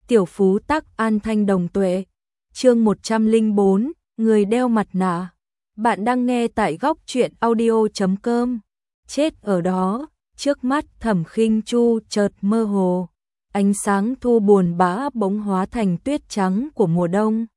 Tiểu phú tắc an thanh đồng tuệ. Chương 104, người đeo mặt nạ. Bạn đang nghe tại góc truyện audio.com. Chết ở đó, trước mắt Thẩm Khinh Chu chợt mơ hồ. Ánh sáng thu buồn bã bỗng hóa thành tuyết trắng của mùa đông.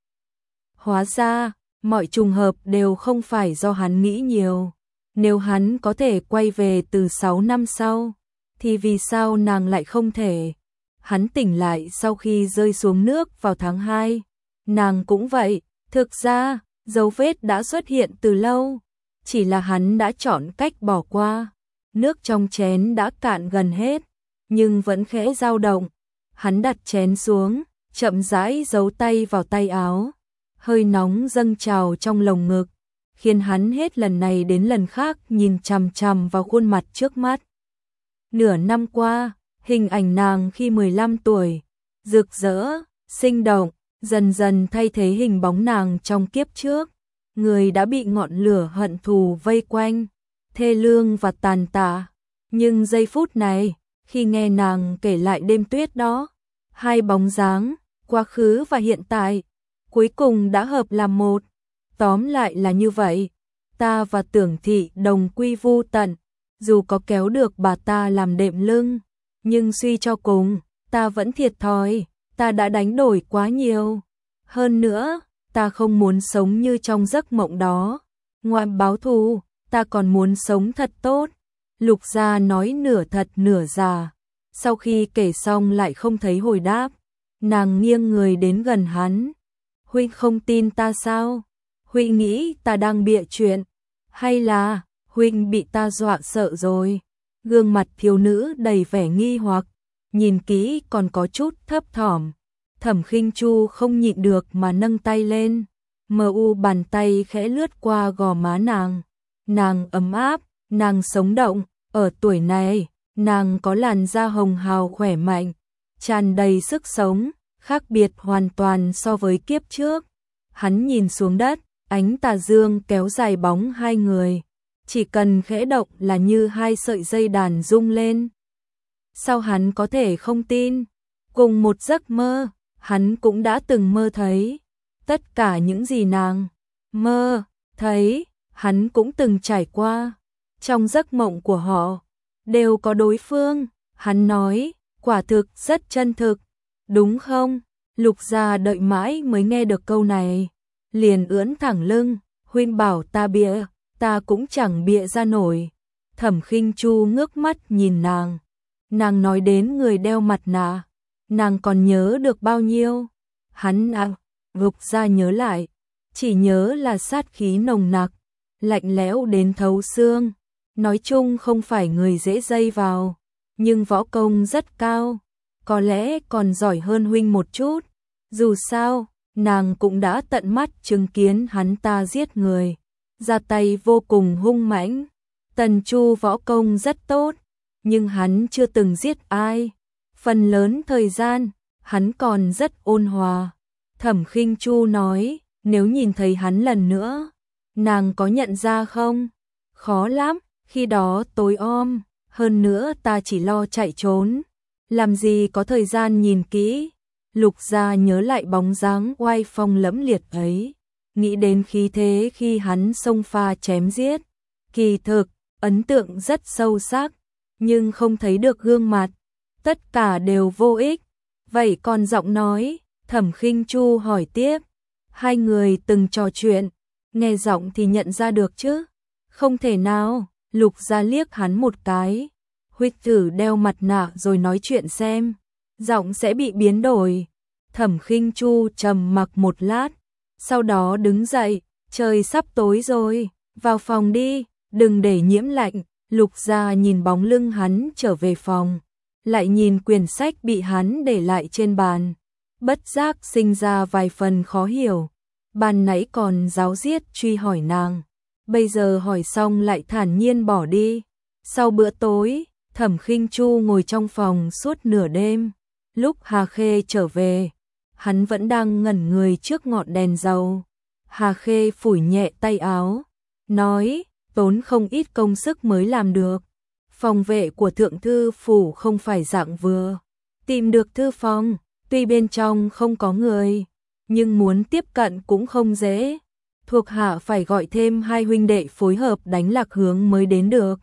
Hóa ra, mọi trùng hợp đều không phải do hắn nghĩ nhiều. Nếu hắn có thể quay về từ 6 năm sau, thì vì sao nàng lại không thể? Hắn tỉnh lại sau khi rơi xuống nước vào tháng 2. Nàng cũng vậy, thực ra, dấu vết đã xuất hiện từ lâu. Chỉ là hắn đã chọn cách bỏ qua. Nước trong chén đã cạn gần hết, nhưng vẫn khẽ dao động. Hắn đặt chén xuống, chậm rãi giấu tay vào tay áo. Hơi nóng dâng trào trong lồng ngực, khiến hắn hết lần này đến lần khác nhìn chằm chằm vào khuôn mặt trước mắt. Nửa năm qua, hình ảnh nàng khi 15 tuổi, rực rỡ, sinh động, dần dần thay thế hình bóng nàng trong kiếp trước. Người đã bị ngọn lửa hận thù vây quanh, thê lương và tàn tạ. Nhưng giây phút này, khi nghe nàng kể lại đêm tuyết đó, hai bóng dáng, quá khứ và hiện tại, cuối cùng đã hợp làm một. Tóm lại là như vậy, ta và Tưởng Thị đồng quy vu tận, dù có kéo được bà ta làm đệm lưng, nhưng suy cho cùng, ta vẫn thiệt thòi, ta đã đánh đổi quá nhiều. Hơn nữa, ta không muốn sống như trong giấc mộng đó. Ngoài báo thù, ta còn muốn sống thật tốt. Lục Gia nói nửa thật nửa giả. Sau khi kể xong lại không thấy hồi đáp. Nàng nghiêng người đến gần hắn. Huynh không tin ta sao? Huynh nghĩ ta đang bịa chuyện? Hay là Huynh bị ta dọa sợ rồi? Gương mặt thiếu nữ đầy vẻ nghi hoặc, nhìn kỹ còn có chút thấp thỏm. Thẩm Khinh Chu không nhịn được mà nâng tay lên, bàn tay khẽ lướt qua gò má nàng. Nàng ấm áp, nàng sống động, ở tuổi này, nàng có làn da hồng hào khỏe mạnh, tràn đầy sức sống, khác biệt hoàn toàn so với kiếp trước. Hắn nhìn xuống đất, ánh tà dương kéo dài bóng hai người, chỉ cần khẽ động là như hai sợi dây đàn rung lên. Sao hắn có thể không tin? Cùng một giấc mơ, hắn cũng đã từng mơ thấy. Tất cả những gì nàng mơ thấy, hắn cũng từng trải qua. Trong giấc mộng của họ, đều có đối phương. Hắn nói, quả thực rất chân thực. Đúng không? Lục Gia đợi mãi mới nghe được câu này, liền ưỡn thẳng lưng. Huynh bảo ta bịa, ta cũng chẳng bịa ra nổi. Thẩm Khinh Chu ngước mắt nhìn nàng. Nàng nói đến người đeo mặt nạ, nàng còn nhớ được bao nhiêu? Hắn Lục Gia nhớ lại, chỉ nhớ là sát khí nồng nặc, lạnh lẽo đến thấu xương. Nói chung không phải người dễ dây vào, nhưng võ công rất cao, có lẽ còn giỏi hơn huynh một chút. Dù sao, nàng cũng đã tận mắt chứng kiến hắn ta giết người, ra tay vô cùng hung mãnh. Tần Chu võ công rất tốt, nhưng hắn chưa từng giết ai. Phần lớn thời gian, hắn còn rất ôn hòa. Thẩm Khinh Chu nói, nếu nhìn thấy hắn lần nữa, nàng có nhận ra không? Khó lắm, khi đó tối om, hơn nữa ta chỉ lo chạy trốn, làm gì có thời gian nhìn kỹ. Lục Gia nhớ lại bóng dáng oai phong lẫm liệt ấy, nghĩ đến khí thế khi hắn xông pha chém giết. Kỳ thực, ấn tượng rất sâu sắc, nhưng không thấy được gương mặt, tất cả đều vô ích. Vậy còn giọng nói? Thẩm Khinh Chu hỏi tiếp. Hai người từng trò chuyện, nghe giọng thì nhận ra được chứ? Không thể nào. Lục Gia liếc hắn một cái. Huynh thử đeo mặt nạ rồi nói chuyện xem, giọng sẽ bị biến đổi. Thẩm Khinh Chu trầm mặc một lát, sau đó đứng dậy. Trời sắp tối rồi, vào phòng đi, đừng để nhiễm lạnh. Lục Gia nhìn bóng lưng hắn trở về phòng, lại nhìn quyển sách bị hắn để lại trên bàn, bất giác sinh ra vài phần khó hiểu. Ban nãy còn giáo diết truy hỏi nàng, bây giờ hỏi xong lại thản nhiên bỏ đi. Sau bữa tối, Thẩm Khinh Chu ngồi trong phòng suốt nửa đêm. Lúc Hà Khê trở về, hắn vẫn đang ngẩn người trước ngọn đèn dầu. Hà Khê phủi nhẹ tay áo, nói, tốn không ít công sức mới làm được. Phòng vệ của thượng thư phủ không phải dạng vừa. Tìm được thư phòng, Tuy bên trong không có người, nhưng muốn tiếp cận cũng không dễ. Thuộc hạ phải gọi thêm 2 huynh đệ phối hợp đánh lạc hướng mới đến được.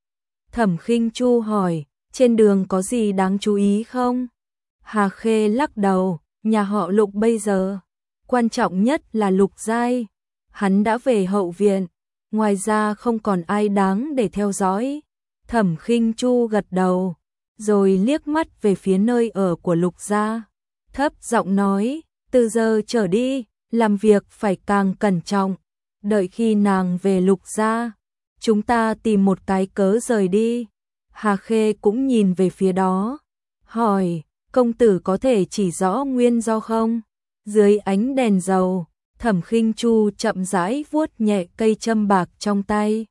Thẩm Khinh Chu hỏi, trên đường có gì đáng chú ý không? Hà Khê lắc đầu, nhà họ Lục bây giờ, quan trọng nhất là Lục Giai. Hắn đã về hậu viện, ngoài ra không còn ai đáng để theo dõi. Thẩm Khinh Chu gật đầu, rồi liếc mắt về phía nơi ở của Lục gia, thấp giọng nói, từ giờ trở đi, làm việc phải càng cẩn trọng. Đợi khi nàng về Lục gia, chúng ta tìm một cái cớ rời đi. Hà Khê cũng nhìn về phía đó, hỏi, công tử có thể chỉ rõ nguyên do không? Dưới ánh đèn dầu, Thẩm Khinh Chu chậm rãi vuốt nhẹ cây châm bạc trong tay.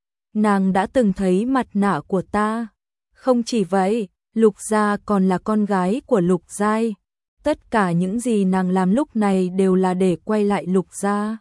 Nàng đã từng thấy mặt nạ của ta. Không chỉ vậy, Lục gia còn là con gái của Lục Giai. Tất cả những gì nàng làm lúc này đều là để quay lại Lục gia.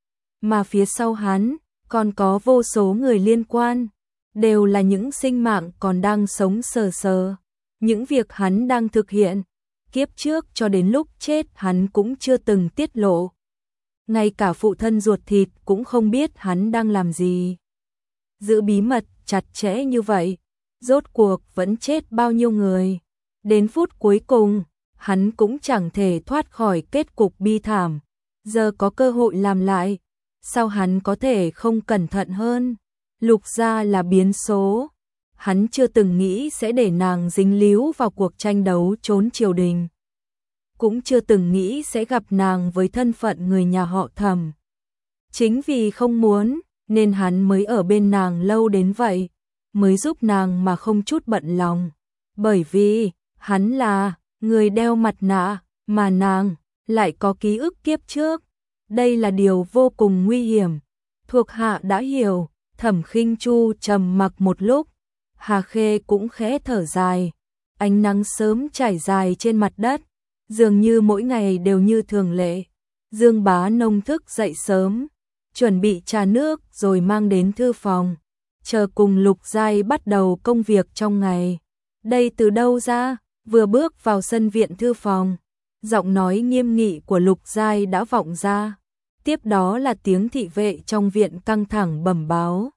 Mà phía sau hắn, còn có vô số người liên quan, đều là những sinh mạng còn đang sống sờ sờ. Những việc hắn đang thực hiện, kiếp trước cho đến lúc chết hắn cũng chưa từng tiết lộ. Ngay cả phụ thân ruột thịt cũng không biết hắn đang làm gì. Giữ bí mật chặt chẽ như vậy, rốt cuộc vẫn chết bao nhiêu người. Đến phút cuối cùng, hắn cũng chẳng thể thoát khỏi kết cục bi thảm. Giờ có cơ hội làm lại, sao hắn có thể không cẩn thận hơn? Lục gia là biến số. Hắn chưa từng nghĩ sẽ để nàng dính líu vào cuộc tranh đấu trốn triều đình. Cũng chưa từng nghĩ sẽ gặp nàng với thân phận người nhà họ Thẩm. Chính vì không muốn, nên hắn mới ở bên nàng lâu đến vậy, mới giúp nàng mà không chút bận lòng. Bởi vì, hắn là người đeo mặt nạ, mà nàng lại có ký ức kiếp trước. Đây là điều vô cùng nguy hiểm. Thuộc hạ đã hiểu. Thẩm Khinh Chu trầm mặc một lúc, Hà Khê cũng khẽ thở dài. Ánh nắng sớm trải dài trên mặt đất, dường như mỗi ngày đều như thường lệ. Dương Bá Nông thức dậy sớm, chuẩn bị trà nước rồi mang đến thư phòng, chờ cùng Lục Giai bắt đầu công việc trong ngày. Đây từ đâu ra? Vừa bước vào sân viện thư phòng, giọng nói nghiêm nghị của Lục Giai đã vọng ra. Tiếp đó là tiếng thị vệ trong viện căng thẳng bẩm báo.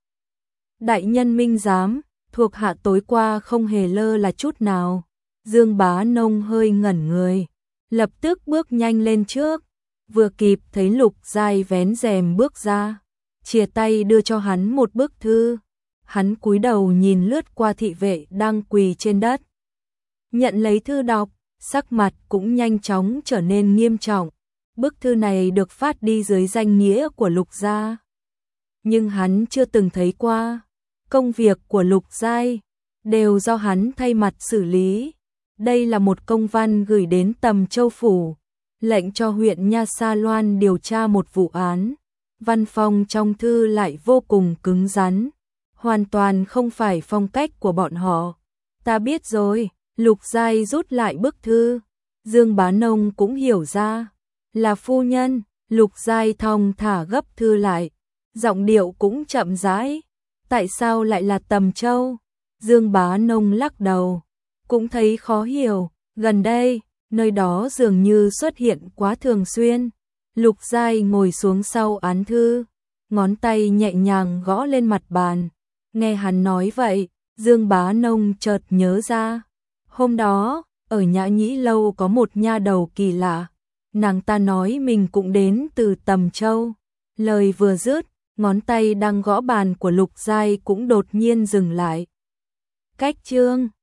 Đại nhân minh giám, thuộc hạ tối qua không hề lơ là chút nào. Dương Bá Nông hơi ngẩn người, lập tức bước nhanh lên trước, vừa kịp thấy Lục Giai vén rèm bước ra, chìa tay đưa cho hắn một bức thư. Hắn cúi đầu nhìn lướt qua thị vệ đang quỳ trên đất. Nhận lấy thư đọc, sắc mặt cũng nhanh chóng trở nên nghiêm trọng. Bức thư này được phát đi dưới danh nghĩa của Lục gia, nhưng hắn chưa từng thấy qua. Công việc của Lục Giai đều do hắn thay mặt xử lý. Đây là một công văn gửi đến Tầm Châu phủ, lệnh cho huyện Nha Sa Loan điều tra một vụ án. Văn phong trong thư lại vô cùng cứng rắn, hoàn toàn không phải phong cách của bọn họ. Ta biết rồi. Lục Giai rút lại bức thư. Dương Bá Nông cũng hiểu ra, là phu nhân. Lục Giai thong thả gấp thư lại, giọng điệu cũng chậm rãi. Tại sao lại là Tầm Châu? Dương Bá Nông lắc đầu, cũng thấy khó hiểu. Gần đây, nơi đó dường như xuất hiện quá thường xuyên. Lục Giai ngồi xuống sau án thư, ngón tay nhẹ nhàng gõ lên mặt bàn. Nghe hắn nói vậy, Dương Bá Nông chợt nhớ ra. Hôm đó, ở Nhã Nhĩ Lâu có một nha đầu kỳ lạ. Nàng ta nói mình cũng đến từ Tầm Châu. Lời vừa dứt, ngón tay đang gõ bàn của Lục Giai cũng đột nhiên dừng lại. Cách chương